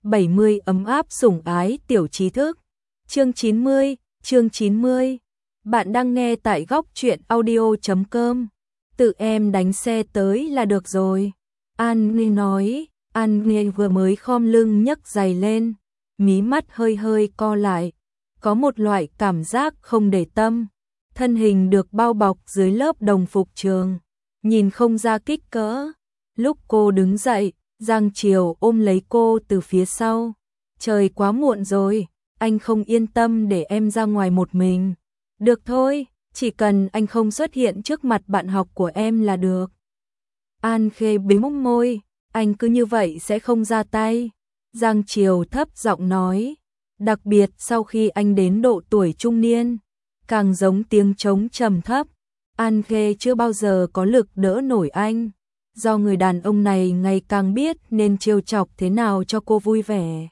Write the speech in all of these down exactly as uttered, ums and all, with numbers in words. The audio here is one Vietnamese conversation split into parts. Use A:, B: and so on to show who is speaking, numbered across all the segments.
A: bảy mươi ấm áp sủng ái tiểu trí thức. Chương chín mươi, chương chín mươi. Bạn đang nghe tại góc truyện audio chấm com. Tự em đánh xe tới là được rồi. An Nghe nói, An Nghe vừa mới khom lưng nhấc giày lên, mí mắt hơi hơi co lại, có một loại cảm giác không để tâm. Thân hình được bao bọc dưới lớp đồng phục trường, nhìn không ra kích cỡ. Lúc cô đứng dậy, Giang Triều ôm lấy cô từ phía sau. Trời quá muộn rồi, anh không yên tâm để em ra ngoài một mình. Được thôi, chỉ cần anh không xuất hiện trước mặt bạn học của em là được. An Khê bĩm môi, anh cứ như vậy sẽ không ra tay. Giang Triều thấp giọng nói, đặc biệt sau khi anh đến độ tuổi trung niên, càng giống tiếng trống trầm thấp. An Khê chưa bao giờ có lực đỡ nổi anh. Do người đàn ông này ngày càng biết nên trêu chọc thế nào cho cô vui vẻ.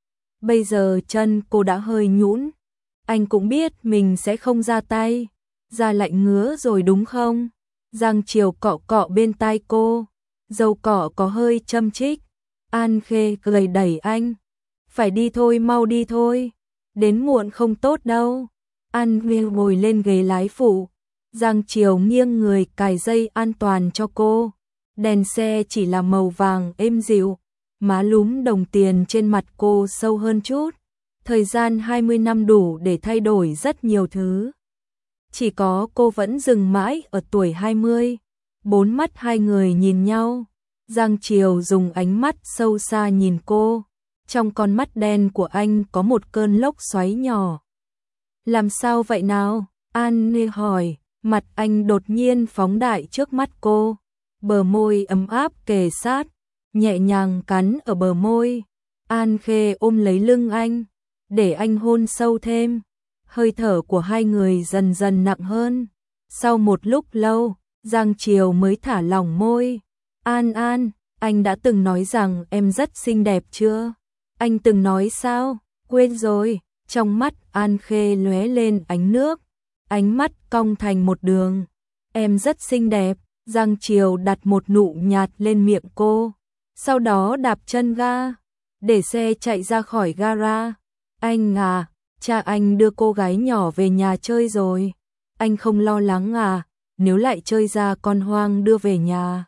A: Bây giờ chân cô đã hơi nhũn, anh cũng biết mình sẽ không ra tay. Da lạnh ngứa rồi đúng không? Giang Triều cọ cọ bên tai cô, dầu cọ có hơi châm chích. An Khê cười đẩy anh, phải đi thôi, mau đi thôi, đến muộn không tốt đâu. An Khê ngồi lên ghế lái phụ, Giang Triều nghiêng người cài dây an toàn cho cô. Đèn xe chỉ là màu vàng êm dịu, má lúm đồng tiền trên mặt cô sâu hơn chút. Thời gian hai mươi năm đủ để thay đổi rất nhiều thứ. Chỉ có cô vẫn dừng mãi ở tuổi hai mươi. Bốn mắt hai người nhìn nhau. Giang Triều dùng ánh mắt sâu xa nhìn cô. Trong con mắt đen của anh có một cơn lốc xoáy nhỏ. Làm sao vậy nào? An Nghe hỏi, mặt anh đột nhiên phóng đại trước mắt cô. Bờ môi ấm áp kề sát, nhẹ nhàng cắn ở bờ môi. An Khê ôm lấy lưng anh, để anh hôn sâu thêm. Hơi thở của hai người dần dần nặng hơn. Sau một lúc lâu, Giang Triều mới thả lỏng môi. An An, anh đã từng nói rằng em rất xinh đẹp chưa? Anh từng nói sao? Quên rồi. Trong mắt An Khê lóe lên ánh nước, ánh mắt cong thành một đường. Em rất xinh đẹp. Giang Triều đặt một nụ nhạt lên miệng cô, sau đó đạp chân ga, để xe chạy ra khỏi gara. Anh à, cha anh đưa cô gái nhỏ về nhà chơi rồi. Anh không lo lắng à, nếu lại chơi ra con hoang đưa về nhà.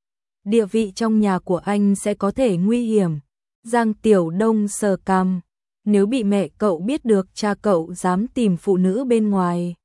A: Địa vị trong nhà của anh sẽ có thể nguy hiểm. Giang Tiểu Đông sờ cằm, nếu bị mẹ cậu biết được cha cậu dám tìm phụ nữ bên ngoài.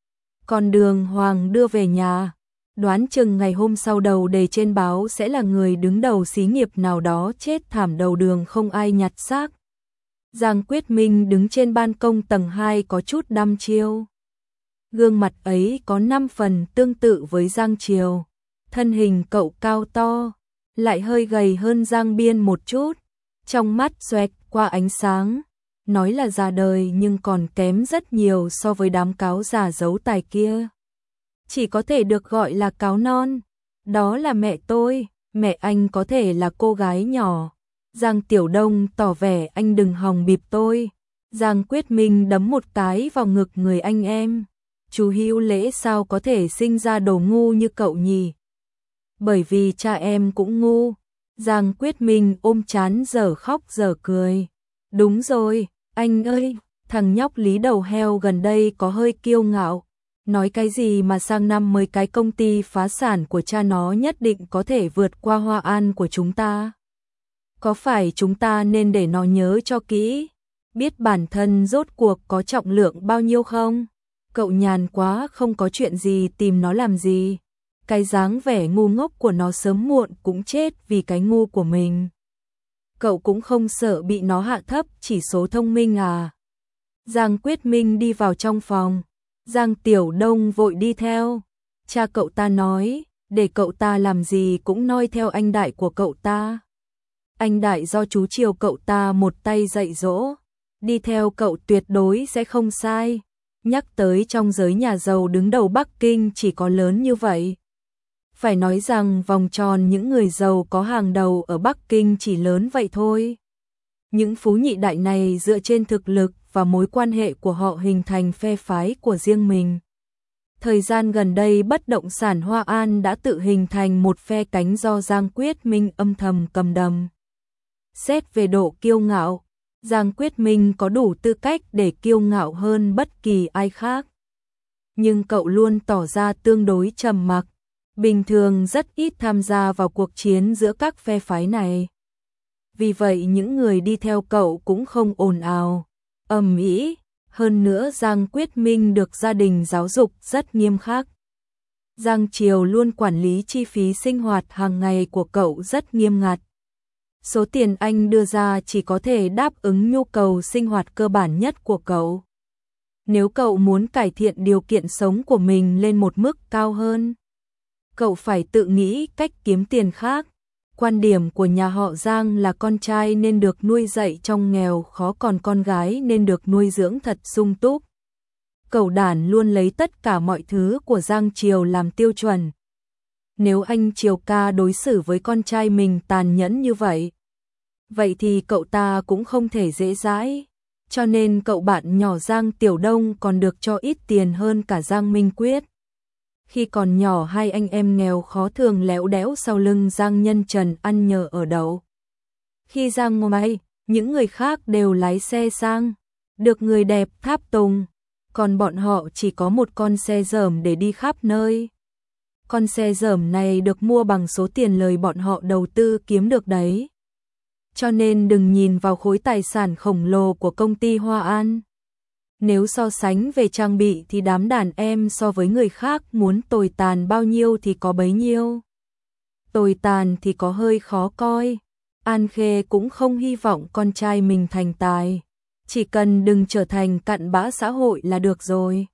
A: Còn Đường Hoàng đưa về nhà, đoán chừng ngày hôm sau đầu đề trên báo sẽ là người đứng đầu xí nghiệp nào đó chết thảm đầu đường không ai nhặt xác. Giang Quyết Minh đứng trên ban công tầng hai có chút đăm chiêu. Gương mặt ấy có năm phần tương tự với Giang Triều. Thân hình cậu cao to, lại hơi gầy hơn Giang Biên một chút. Trong mắt xoẹt qua ánh sáng, nói là già đời nhưng còn kém rất nhiều so với đám cáo già giấu tài kia. Chỉ có thể được gọi là cáo non. Đó là mẹ tôi, mẹ anh có thể là cô gái nhỏ. Giang Tiểu Đông tỏ vẻ anh đừng hòng bịp tôi. Giang Quyết Minh đấm một cái vào ngực người anh em. Chú Hữu Lễ sao có thể sinh ra đồ ngu như cậu nhỉ? Bởi vì cha em cũng ngu. Giang Quyết Minh ôm chán giờ khóc giờ cười. Đúng rồi, anh ơi, thằng nhóc Lý đầu heo gần đây có hơi kiêu ngạo. Nói cái gì mà sang năm mới cái công ty phá sản của cha nó nhất định có thể vượt qua Hoa An của chúng ta. Có phải chúng ta nên để nó nhớ cho kỹ, biết bản thân rốt cuộc có trọng lượng bao nhiêu không? Cậu nhàn quá không có chuyện gì tìm nó làm gì. Cái dáng vẻ ngu ngốc của nó sớm muộn cũng chết vì cái ngu của mình. Cậu cũng không sợ bị nó hạ thấp chỉ số thông minh à? Giang Quyết Minh đi vào trong phòng. Giang Tiểu Đông vội đi theo. Cha cậu ta nói, để cậu ta làm gì cũng noi theo anh đại của cậu ta. Anh đại do chú Triều cậu ta một tay dạy dỗ. Đi theo cậu tuyệt đối sẽ không sai. Nhắc tới trong giới nhà giàu đứng đầu Bắc Kinh chỉ có lớn như vậy. Phải nói rằng vòng tròn những người giàu có hàng đầu ở Bắc Kinh chỉ lớn vậy thôi. Những phú nhị đại này dựa trên thực lực và mối quan hệ của họ hình thành phe phái của riêng mình. Thời gian gần đây bất động sản Hoa An đã tự hình thành một phe cánh do Giang Quyết Minh âm thầm cầm đầm. Xét về độ kiêu ngạo, Giang Quyết Minh có đủ tư cách để kiêu ngạo hơn bất kỳ ai khác. Nhưng cậu luôn tỏ ra tương đối trầm mặc, bình thường rất ít tham gia vào cuộc chiến giữa các phe phái này. Vì vậy những người đi theo cậu cũng không ồn ào, ầm ĩ. Hơn nữa Giang Quyết Minh được gia đình giáo dục rất nghiêm khắc. Giang Triều luôn quản lý chi phí sinh hoạt hàng ngày của cậu rất nghiêm ngặt. Số tiền anh đưa ra chỉ có thể đáp ứng nhu cầu sinh hoạt cơ bản nhất của cậu. Nếu cậu muốn cải thiện điều kiện sống của mình lên một mức cao hơn, cậu phải tự nghĩ cách kiếm tiền khác. Quan điểm của nhà họ Giang là con trai nên được nuôi dạy trong nghèo khó, còn con gái nên được nuôi dưỡng thật sung túc. Cậu Đản luôn lấy tất cả mọi thứ của Giang Triều làm tiêu chuẩn. Nếu anh Triều ca đối xử với con trai mình tàn nhẫn như vậy, vậy thì cậu ta cũng không thể dễ dãi. Cho nên cậu bạn nhỏ Giang Tiểu Đông còn được cho ít tiền hơn cả Giang Minh Quyết. Khi còn nhỏ hai anh em nghèo khó thường léo đéo sau lưng Giang Nhân Trần ăn nhờ ở đậu. Khi Giang ngoại, những người khác đều lái xe sang, được người đẹp tháp tùng, còn bọn họ chỉ có một con xe dởm để đi khắp nơi. Con xe dởm này được mua bằng số tiền lời bọn họ đầu tư kiếm được đấy. Cho nên đừng nhìn vào khối tài sản khổng lồ của công ty Hoa An. Nếu so sánh về trang bị thì đám đàn em so với người khác muốn tồi tàn bao nhiêu thì có bấy nhiêu. Tồi tàn thì có hơi khó coi. An Khê cũng không hy vọng con trai mình thành tài. Chỉ cần đừng trở thành cặn bã xã hội là được rồi.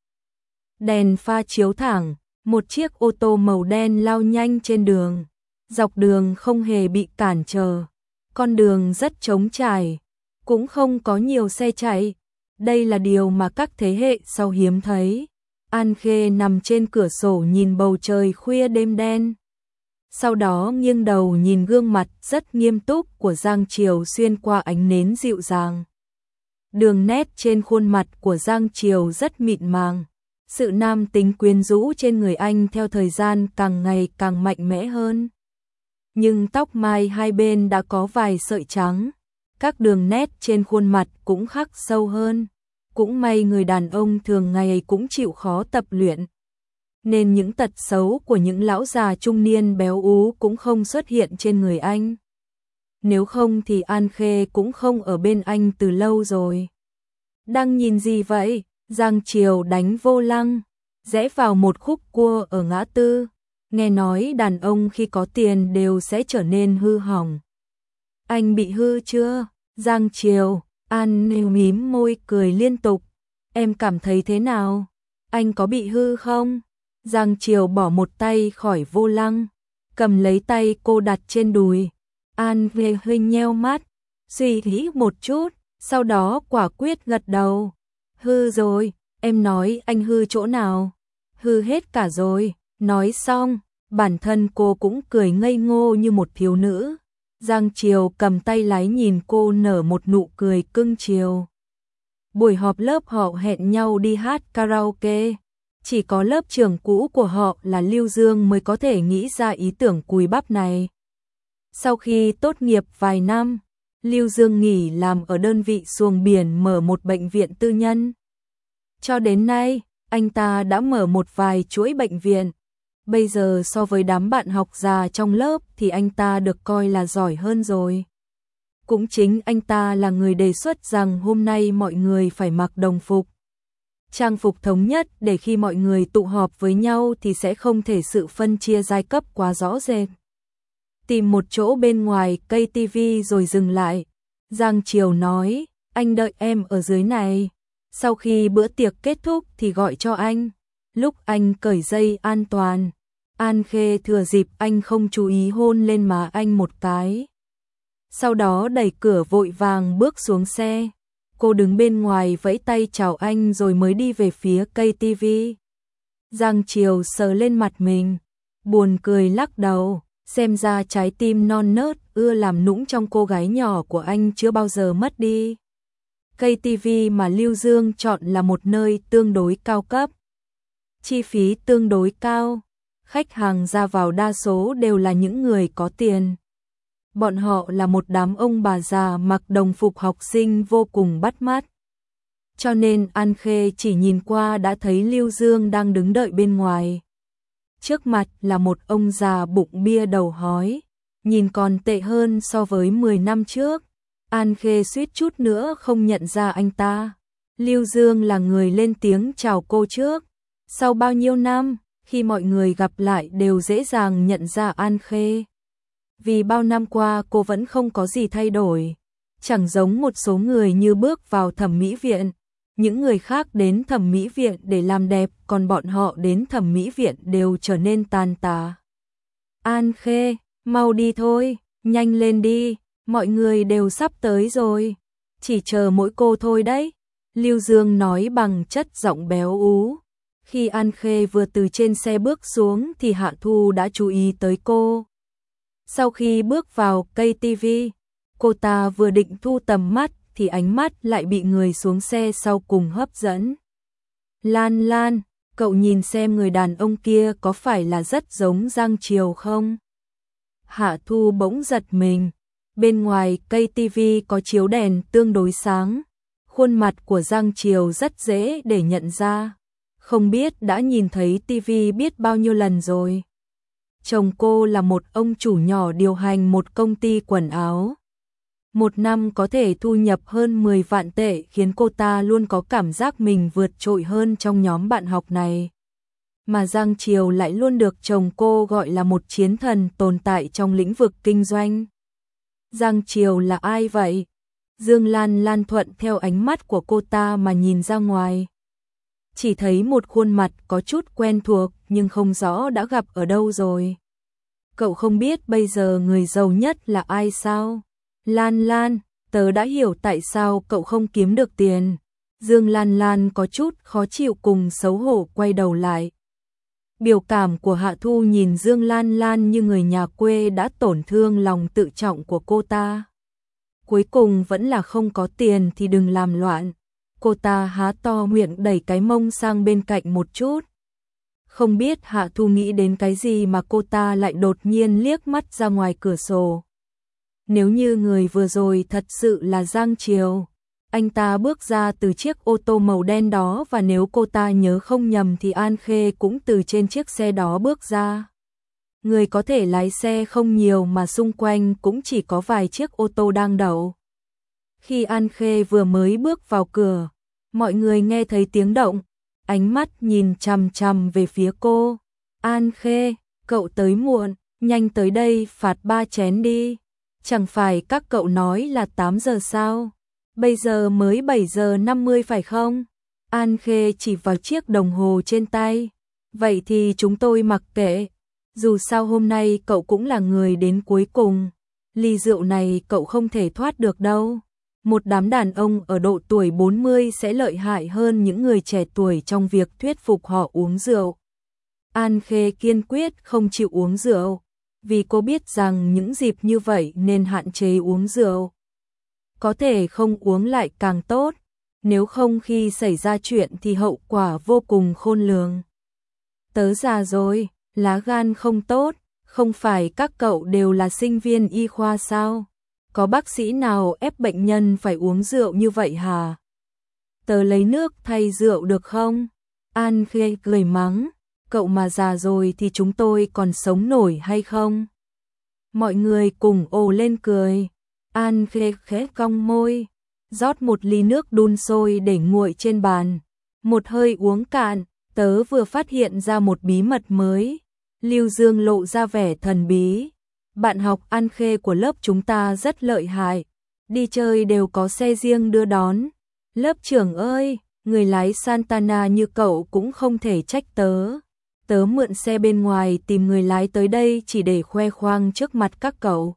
A: Đèn pha chiếu thẳng, một chiếc ô tô màu đen lao nhanh trên đường. Dọc đường không hề bị cản trở. Con đường rất trống trải, cũng không có nhiều xe chạy. Đây là điều mà các thế hệ sau hiếm thấy. An Khê nằm trên cửa sổ nhìn bầu trời khuya đêm đen. Sau đó nghiêng đầu nhìn gương mặt rất nghiêm túc của Giang Triều xuyên qua ánh nến dịu dàng. Đường nét trên khuôn mặt của Giang Triều rất mịn màng. Sự nam tính quyến rũ trên người anh theo thời gian càng ngày càng mạnh mẽ hơn. Nhưng tóc mai hai bên đã có vài sợi trắng. Các đường nét trên khuôn mặt cũng khắc sâu hơn. Cũng may người đàn ông thường ngày cũng chịu khó tập luyện, nên những tật xấu của những lão già trung niên béo ú cũng không xuất hiện trên người anh. Nếu không thì An Khê cũng không ở bên anh từ lâu rồi. Đang nhìn gì vậy? Giang Triều đánh vô lăng, rẽ vào một khúc cua ở ngã tư. Nghe nói đàn ông khi có tiền đều sẽ trở nên hư hỏng. Anh bị hư chưa? Giang Triều, An nêu mím môi cười liên tục. Em cảm thấy thế nào? Anh có bị hư không? Giang Triều bỏ một tay khỏi vô lăng, cầm lấy tay cô đặt trên đùi. An về hơi nheo mắt, suy nghĩ một chút, sau đó quả quyết gật đầu. Hư rồi, em nói anh hư chỗ nào? Hư hết cả rồi. Nói xong, bản thân cô cũng cười ngây ngô như một thiếu nữ. Giang Triều cầm tay lái nhìn cô nở một nụ cười cưng chiều. Buổi họp lớp họ hẹn nhau đi hát karaoke. Chỉ có lớp trưởng cũ của họ là Lưu Dương mới có thể nghĩ ra ý tưởng cùi bắp này. Sau khi tốt nghiệp vài năm, Lưu Dương nghỉ làm ở đơn vị xuồng biển mở một bệnh viện tư nhân. Cho đến nay, anh ta đã mở một vài chuỗi bệnh viện. Bây giờ so với đám bạn học già trong lớp thì anh ta được coi là giỏi hơn rồi. Cũng chính anh ta là người đề xuất rằng hôm nay mọi người phải mặc đồng phục. Trang phục thống nhất để khi mọi người tụ họp với nhau thì sẽ không thể sự phân chia giai cấp quá rõ rệt. Tìm một chỗ bên ngoài cây tivi rồi dừng lại. Giang Triều nói, anh đợi em ở dưới này. Sau khi bữa tiệc kết thúc thì gọi cho anh. Lúc anh cởi dây an toàn, An Khê thừa dịp anh không chú ý hôn lên má anh một cái. Sau đó đẩy cửa vội vàng bước xuống xe. Cô đứng bên ngoài vẫy tay chào anh rồi mới đi về phía cây tivi. Giang Triều sờ lên mặt mình, buồn cười lắc đầu, xem ra trái tim non nớt ưa làm nũng trong cô gái nhỏ của anh chưa bao giờ mất đi. Cây tivi mà Lưu Dương chọn là một nơi tương đối cao cấp. Chi phí tương đối cao, khách hàng ra vào đa số đều là những người có tiền. Bọn họ là một đám ông bà già mặc đồng phục học sinh vô cùng bắt mắt. Cho nên An Khê chỉ nhìn qua đã thấy Lưu Dương đang đứng đợi bên ngoài. Trước mặt là một ông già bụng bia đầu hói, nhìn còn tệ hơn so với mười năm trước. An Khê suýt chút nữa không nhận ra anh ta. Lưu Dương là người lên tiếng chào cô trước. Sau bao nhiêu năm, khi mọi người gặp lại đều dễ dàng nhận ra An Khê. Vì bao năm qua cô vẫn không có gì thay đổi. Chẳng giống một số người như bước vào thẩm mỹ viện. Những người khác đến thẩm mỹ viện để làm đẹp, còn bọn họ đến thẩm mỹ viện đều trở nên tàn tạ. An Khê, mau đi thôi, nhanh lên đi, mọi người đều sắp tới rồi. Chỉ chờ mỗi cô thôi đấy. Lưu Dương nói bằng chất giọng béo ú. Khi An Khê vừa từ trên xe bước xuống thì Hạ Thu đã chú ý tới cô. Sau khi bước vào cây tivi, cô ta vừa định thu tầm mắt thì ánh mắt lại bị người xuống xe sau cùng hấp dẫn. Lan Lan, cậu nhìn xem người đàn ông kia có phải là rất giống Giang Triều không? Hạ Thu bỗng giật mình. Bên ngoài cây tivi có chiếu đèn tương đối sáng. Khuôn mặt của Giang Triều rất dễ để nhận ra. Không biết đã nhìn thấy tivi biết bao nhiêu lần rồi. Chồng cô là một ông chủ nhỏ điều hành một công ty quần áo. Một năm có thể thu nhập hơn mười vạn tệ khiến cô ta luôn có cảm giác mình vượt trội hơn trong nhóm bạn học này. Mà Giang Triều lại luôn được chồng cô gọi là một chiến thần tồn tại trong lĩnh vực kinh doanh. Giang Triều là ai vậy? Dương Lan Lan thuận theo ánh mắt của cô ta mà nhìn ra ngoài. Chỉ thấy một khuôn mặt có chút quen thuộc nhưng không rõ đã gặp ở đâu rồi. Cậu không biết bây giờ người giàu nhất là ai sao? Lan Lan, tớ đã hiểu tại sao cậu không kiếm được tiền. Dương Lan Lan có chút khó chịu cùng xấu hổ quay đầu lại. Biểu cảm của Hạ Thu nhìn Dương Lan Lan như người nhà quê đã tổn thương lòng tự trọng của cô ta. Cuối cùng vẫn là không có tiền thì đừng làm loạn. Cô ta há to miệng đẩy cái mông sang bên cạnh một chút. Không biết Hạ Thu nghĩ đến cái gì mà cô ta lại đột nhiên liếc mắt ra ngoài cửa sổ. Nếu như người vừa rồi thật sự là Giang Triều, anh ta bước ra từ chiếc ô tô màu đen đó và nếu cô ta nhớ không nhầm thì An Khê cũng từ trên chiếc xe đó bước ra. Người có thể lái xe không nhiều mà xung quanh cũng chỉ có vài chiếc ô tô đang đậu. Khi An Khê vừa mới bước vào cửa, mọi người nghe thấy tiếng động, ánh mắt nhìn chằm chằm về phía cô. An Khê, cậu tới muộn, nhanh tới đây phạt ba chén đi. Chẳng phải các cậu nói là tám giờ sao? Bây giờ mới bảy giờ năm mươi phải không? An Khê chỉ vào chiếc đồng hồ trên tay. Vậy thì chúng tôi mặc kệ. Dù sao hôm nay cậu cũng là người đến cuối cùng. Ly rượu này cậu không thể thoát được đâu. Một đám đàn ông ở độ tuổi bốn mươi sẽ lợi hại hơn những người trẻ tuổi trong việc thuyết phục họ uống rượu. An Khê kiên quyết không chịu uống rượu. Vì cô biết rằng những dịp như vậy nên hạn chế uống rượu. Có thể không uống lại càng tốt, nếu không khi xảy ra chuyện thì hậu quả vô cùng khôn lường. Tớ già rồi, lá gan không tốt, không phải các cậu đều là sinh viên y khoa sao? Có bác sĩ nào ép bệnh nhân phải uống rượu như vậy hả? Tớ lấy nước thay rượu được không? An Khê cười mắng. Cậu mà già rồi thì chúng tôi còn sống nổi hay không? Mọi người cùng ồ lên cười. An Khê khẽ cong môi, rót một ly nước đun sôi để nguội trên bàn. Một hơi uống cạn, tớ vừa phát hiện ra một bí mật mới. Lưu Dương lộ ra vẻ thần bí. Bạn học An Khê của lớp chúng ta rất lợi hại. Đi chơi đều có xe riêng đưa đón. Lớp trưởng ơi, người lái Santana như cậu cũng không thể trách tớ. Tớ mượn xe bên ngoài tìm người lái tới đây chỉ để khoe khoang trước mặt các cậu.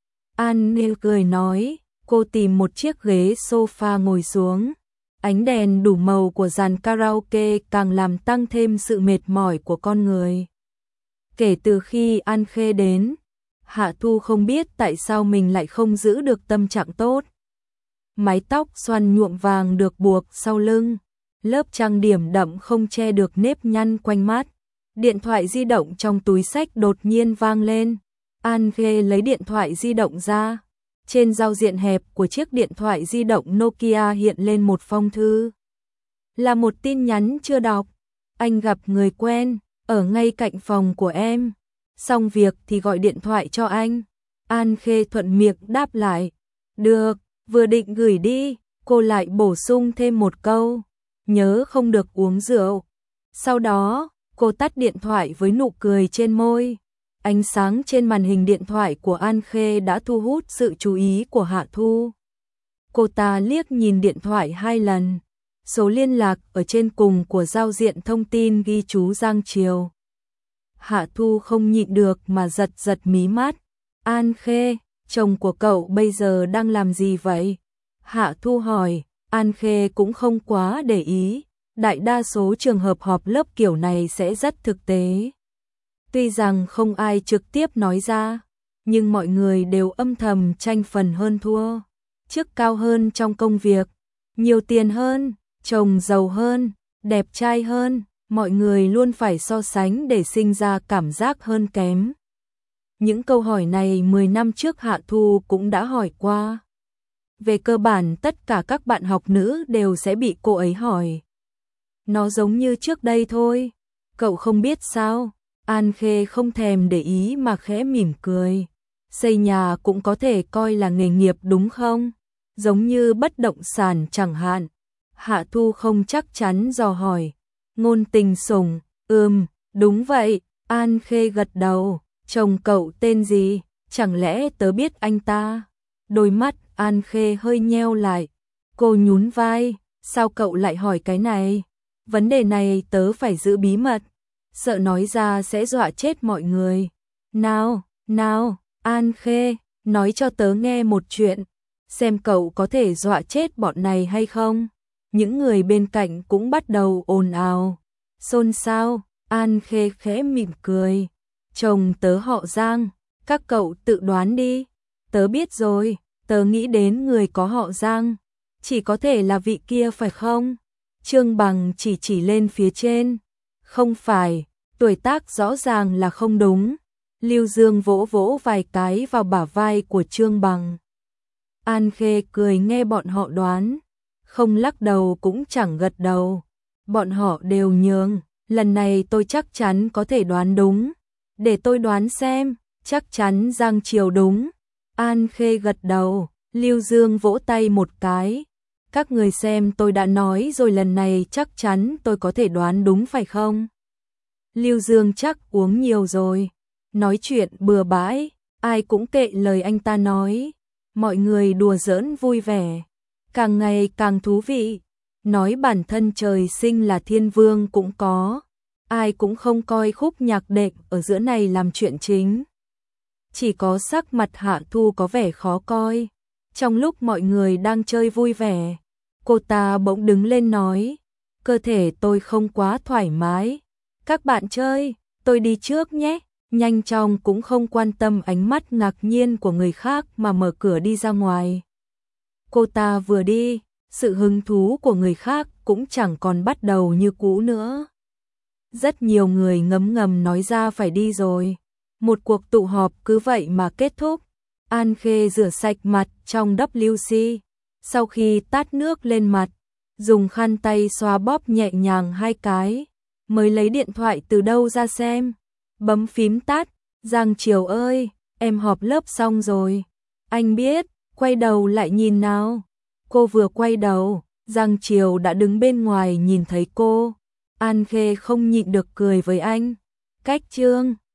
A: An Nêu cười nói, cô tìm một chiếc ghế sofa ngồi xuống. Ánh đèn đủ màu của dàn karaoke càng làm tăng thêm sự mệt mỏi của con người. Kể từ khi An Khê đến, Hạ Thu không biết tại sao mình lại không giữ được tâm trạng tốt. Mái tóc xoăn nhuộm vàng được buộc sau lưng, lớp trang điểm đậm không che được nếp nhăn quanh mắt. Điện thoại di động trong túi xách đột nhiên vang lên. An Khê lấy điện thoại di động ra. Trên giao diện hẹp của chiếc điện thoại di động Nokia hiện lên một phong thư. Là một tin nhắn chưa đọc. Anh gặp người quen, ở ngay cạnh phòng của em. Xong việc thì gọi điện thoại cho anh. An Khê thuận miệng đáp lại. Được, vừa định gửi đi, cô lại bổ sung thêm một câu. Nhớ không được uống rượu. Sau đó, cô tắt điện thoại với nụ cười trên môi. Ánh sáng trên màn hình điện thoại của An Khê đã thu hút sự chú ý của Hạ Thu. Cô ta liếc nhìn điện thoại hai lần. Số liên lạc ở trên cùng của giao diện thông tin ghi chú Giang Triều. Hạ Thu không nhịn được mà giật giật mí mắt. An Khê, chồng của cậu bây giờ đang làm gì vậy? Hạ Thu hỏi. An Khê cũng không quá để ý. Đại đa số trường hợp họp lớp kiểu này sẽ rất thực tế. Tuy rằng không ai trực tiếp nói ra, nhưng mọi người đều âm thầm tranh phần hơn thua. Chức cao hơn trong công việc, nhiều tiền hơn, chồng giàu hơn, đẹp trai hơn, mọi người luôn phải so sánh để sinh ra cảm giác hơn kém. Những câu hỏi này mười năm trước Hạ Thu cũng đã hỏi qua. Về cơ bản tất cả các bạn học nữ đều sẽ bị cô ấy hỏi. Nó giống như trước đây thôi, cậu không biết sao? An Khê không thèm để ý mà khẽ mỉm cười. Xây nhà cũng có thể coi là nghề nghiệp đúng không? Giống như bất động sản chẳng hạn. Hạ Thu không chắc chắn dò hỏi. Ngôn Tình sủng, ừm, đúng vậy. An Khê gật đầu. Chồng cậu tên gì? Chẳng lẽ tớ biết anh ta? Đôi mắt An Khê hơi nheo lại. Cô nhún vai. Sao cậu lại hỏi cái này? Vấn đề này tớ phải giữ bí mật. Sợ nói ra sẽ dọa chết mọi người. Nào, nào, An Khê, nói cho tớ nghe một chuyện. Xem cậu có thể dọa chết bọn này hay không? Những người bên cạnh cũng bắt đầu ồn ào. Xôn xao, An Khê khẽ mỉm cười. Chồng tớ họ Giang, các cậu tự đoán đi. Tớ biết rồi, tớ nghĩ đến người có họ Giang. Chỉ có thể là vị kia phải không? Trương Bằng chỉ chỉ lên phía trên. Không phải, tuổi tác rõ ràng là không đúng. Lưu Dương vỗ vỗ vài cái vào bả vai của Trương Bằng. An Khê cười nghe bọn họ đoán. Không lắc đầu cũng chẳng gật đầu. Bọn họ đều nhường. Lần này tôi chắc chắn có thể đoán đúng. Để tôi đoán xem. Chắc chắn Giang Triều đúng. An Khê gật đầu. Lưu Dương vỗ tay một cái. Các người xem, tôi đã nói rồi, lần này chắc chắn tôi có thể đoán đúng phải không? Lưu Dương chắc uống nhiều rồi. Nói chuyện bừa bãi, ai cũng kệ lời anh ta nói. Mọi người đùa giỡn vui vẻ, càng ngày càng thú vị. Nói bản thân trời sinh là thiên vương cũng có. Ai cũng không coi khúc nhạc đệm ở giữa này làm chuyện chính. Chỉ có sắc mặt Hạ Thu có vẻ khó coi. Trong lúc mọi người đang chơi vui vẻ, cô ta bỗng đứng lên nói. Cơ thể tôi không quá thoải mái. Các bạn chơi, tôi đi trước nhé. Nhanh chóng cũng không quan tâm ánh mắt ngạc nhiên của người khác mà mở cửa đi ra ngoài. Cô ta vừa đi, sự hứng thú của người khác cũng chẳng còn bắt đầu như cũ nữa. Rất nhiều người ngấm ngầm nói ra phải đi rồi. Một cuộc tụ họp cứ vậy mà kết thúc. An Khê rửa sạch mặt trong vê kép xê. Sau khi tát nước lên mặt, dùng khăn tay xoa bóp nhẹ nhàng hai cái, mới lấy điện thoại từ đâu ra xem. Bấm phím tắt. Giang Triều ơi, em họp lớp xong rồi. Anh biết, quay đầu lại nhìn nào. Cô vừa quay đầu, Giang Triều đã đứng bên ngoài nhìn thấy cô. An Khê không nhịn được cười với anh. Cách Trương